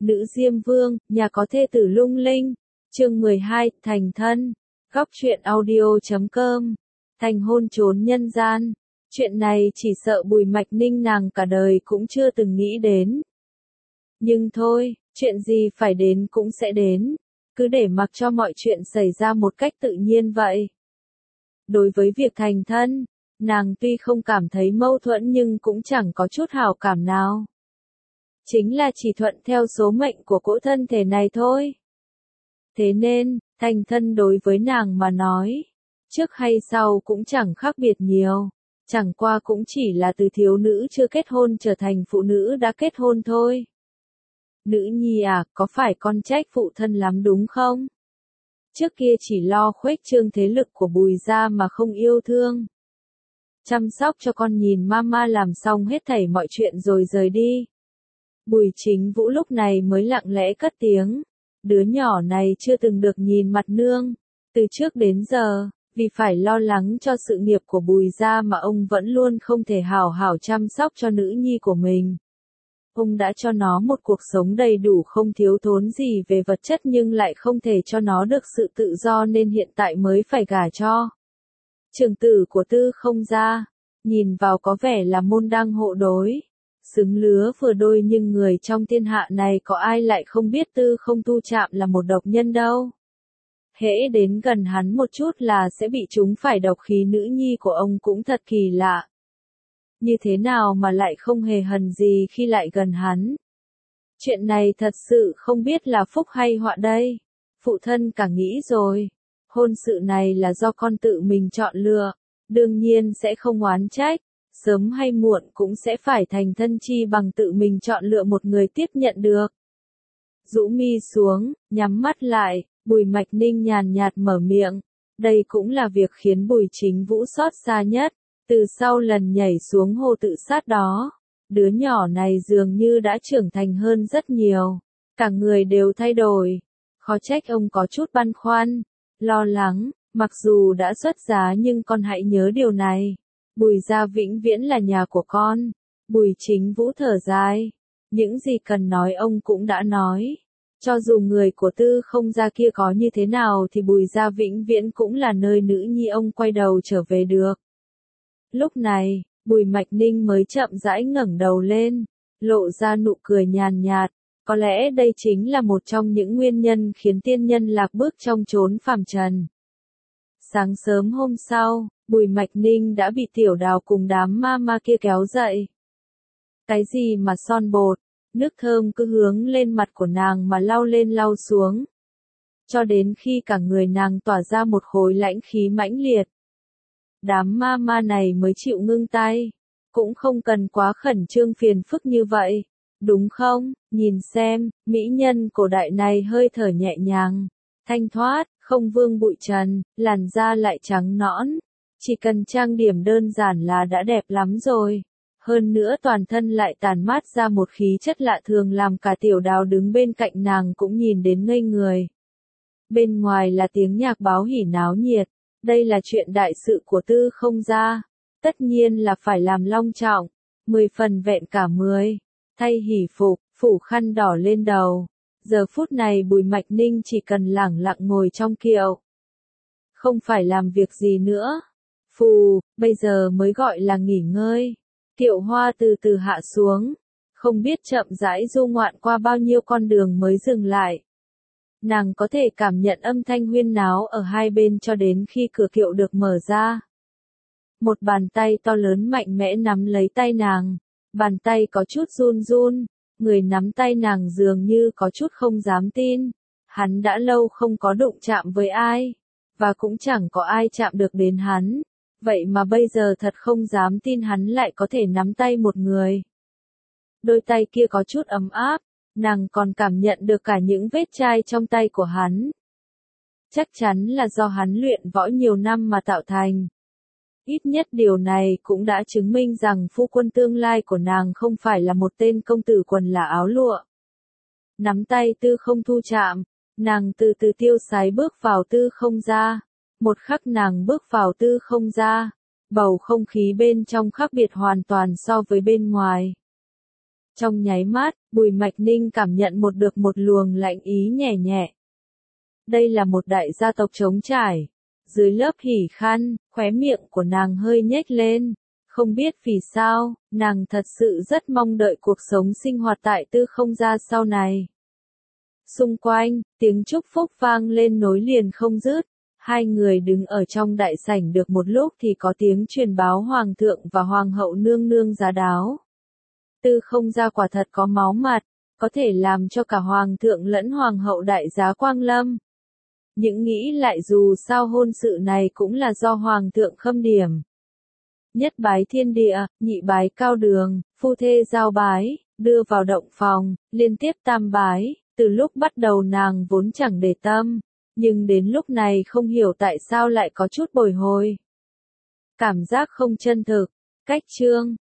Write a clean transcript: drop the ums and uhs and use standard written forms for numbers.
Nữ Diêm Vương, nhà có thê tử lung linh. Chương 12, thành thân. Góc truyện audio.com. Thành hôn trốn nhân gian. Chuyện này chỉ sợ Bùi Mạch Ninh nàng cả đời cũng chưa từng nghĩ đến. Nhưng thôi, chuyện gì phải đến cũng sẽ đến. Cứ để mặc cho mọi chuyện xảy ra một cách tự nhiên vậy. Đối với việc thành thân, nàng tuy không cảm thấy mâu thuẫn nhưng cũng chẳng có chút hảo cảm nào. Chính là chỉ thuận theo số mệnh của cỗ thân thể này thôi. Thế nên, thành thân đối với nàng mà nói, trước hay sau cũng chẳng khác biệt nhiều, chẳng qua cũng chỉ là từ thiếu nữ chưa kết hôn trở thành phụ nữ đã kết hôn thôi. Nữ nhi à, có phải con trách phụ thân lắm đúng không? Trước kia chỉ lo khuếch trương thế lực của Bùi gia mà không yêu thương. Chăm sóc cho con nhìn mama làm xong hết thảy mọi chuyện rồi rời đi. Bùi Chính Vũ lúc này mới lặng lẽ cất tiếng. Đứa nhỏ này chưa từng được nhìn mặt nương. Từ trước đến giờ, vì phải lo lắng cho sự nghiệp của Bùi gia mà ông vẫn luôn không thể hảo hảo chăm sóc cho nữ nhi của mình. Ông đã cho nó một cuộc sống đầy đủ không thiếu thốn gì về vật chất nhưng lại không thể cho nó được sự tự do nên hiện tại mới phải gả cho trưởng tử của Tư Không gia. Nhìn vào có vẻ là môn đăng hộ đối, xứng lứa vừa đôi nhưng người trong thiên hạ này có ai lại không biết Tư Không Tu Trạm là một độc nhân đâu. Hễ đến gần hắn một chút là sẽ bị trúng phải độc khí, nữ nhi của ông cũng thật kỳ lạ. Như thế nào mà lại không hề hằn gì khi lại gần hắn? Chuyện này thật sự không biết là phúc hay họa đây. Phụ thân cả nghĩ rồi. Hôn sự này là do con tự mình chọn lựa. Đương nhiên sẽ không oán trách. Sớm hay muộn cũng sẽ phải thành thân, chi bằng tự mình chọn lựa một người tiếp nhận được. Rũ mi xuống, nhắm mắt lại, Bùi Mạch Ninh nhàn nhạt mở miệng. Đây cũng là việc khiến Bùi Chính Vũ xót xa nhất. Từ sau lần nhảy xuống hồ tự sát đó, đứa nhỏ này dường như đã trưởng thành hơn rất nhiều. Cả người đều thay đổi. Khó trách ông có chút băn khoăn, lo lắng. Mặc dù đã xuất giá nhưng con hãy nhớ điều này. Bùi gia vĩnh viễn là nhà của con. Bùi Chính Vũ thở dài. Những gì cần nói ông cũng đã nói. Cho dù người của Tư Không gia kia có như thế nào thì Bùi gia vĩnh viễn cũng là nơi nữ nhi ông quay đầu trở về được. Lúc này, Bùi Mạch Ninh mới chậm rãi ngẩng đầu lên, lộ ra nụ cười nhàn nhạt. Có lẽ đây chính là một trong những nguyên nhân khiến tiên nhân lạc bước trong chốn phàm trần. Sáng sớm hôm sau, Bùi Mạch Ninh đã bị Tiểu Đào cùng đám ma kia kéo dậy. Cái gì mà son bột, nước thơm cứ hướng lên mặt của nàng mà lau lên lau xuống. Cho đến khi cả người nàng tỏa ra một khối lãnh khí mãnh liệt. Đám ma này mới chịu ngưng tay. Cũng không cần quá khẩn trương phiền phức như vậy. Đúng không? Nhìn xem, mỹ nhân cổ đại này hơi thở nhẹ nhàng, thanh thoát, không vương bụi trần, làn da lại trắng nõn. Chỉ cần trang điểm đơn giản là đã đẹp lắm rồi. Hơn nữa toàn thân lại tản mát ra một khí chất lạ thường làm cả Tiểu Đào đứng bên cạnh nàng cũng nhìn đến ngây người. Bên ngoài là tiếng nhạc báo hỉ náo nhiệt. Đây là chuyện đại sự của Tư Không gia. Tất nhiên là phải làm long trọng. 10 phần vẹn cả 10. Thay hỉ phục, phủ khăn đỏ lên đầu. Giờ phút này Bùi Mạch Ninh chỉ cần lẳng lặng ngồi trong kiệu. Không phải làm việc gì nữa. Phù, bây giờ mới gọi là nghỉ ngơi. Kiệu hoa từ từ hạ xuống. Không biết chậm rãi du ngoạn qua bao nhiêu con đường mới dừng lại. Nàng có thể cảm nhận âm thanh huyên náo ở hai bên cho đến khi cửa kiệu được mở ra. Một bàn tay to lớn mạnh mẽ nắm lấy tay nàng. Bàn tay có chút run run. Người nắm tay nàng dường như có chút không dám tin. Hắn đã lâu không có đụng chạm với ai. Và cũng chẳng có ai chạm được đến hắn. Vậy mà bây giờ thật không dám tin hắn lại có thể nắm tay một người. Đôi tay kia có chút ấm áp. Nàng còn cảm nhận được cả những vết chai trong tay của hắn. Chắc chắn là do hắn luyện võ nhiều năm mà tạo thành. Ít nhất điều này cũng đã chứng minh rằng phu quân tương lai của nàng không phải là một tên công tử quần là áo lụa. Nắm tay Tư Không Tu Trạm, nàng từ từ tiêu sái bước vào Tư Không gia. Một khắc nàng bước vào Tư Không gia, bầu không khí bên trong khác biệt hoàn toàn so với bên ngoài. Trong nháy mắt, Bùi Mạch Ninh cảm nhận được một luồng lạnh ý nhẹ nhẹ. Đây là một đại gia tộc trống trải. Dưới lớp hỉ khăn, khóe miệng của nàng hơi nhếch lên. Không biết vì sao, nàng thật sự rất mong đợi cuộc sống sinh hoạt tại Tư Không gia sau này. Xung quanh, tiếng chúc phúc vang lên nối liền không dứt. Hai người đứng ở trong đại sảnh được một lúc thì có tiếng truyền báo hoàng thượng và hoàng hậu nương nương giá đáo. Tư Không gia quả thật có máu mặt, có thể làm cho cả hoàng thượng lẫn hoàng hậu đại giá quang lâm. Những nghĩ lại dù sao hôn sự này cũng là do hoàng thượng khâm điểm. Nhất bái thiên địa, nhị bái cao đường, phu thê giao bái, đưa vào động phòng, liên tiếp tam bái, từ lúc bắt đầu nàng vốn chẳng để tâm, nhưng đến lúc này không hiểu tại sao lại có chút bồi hồi. Cảm giác không chân thực. Cách chương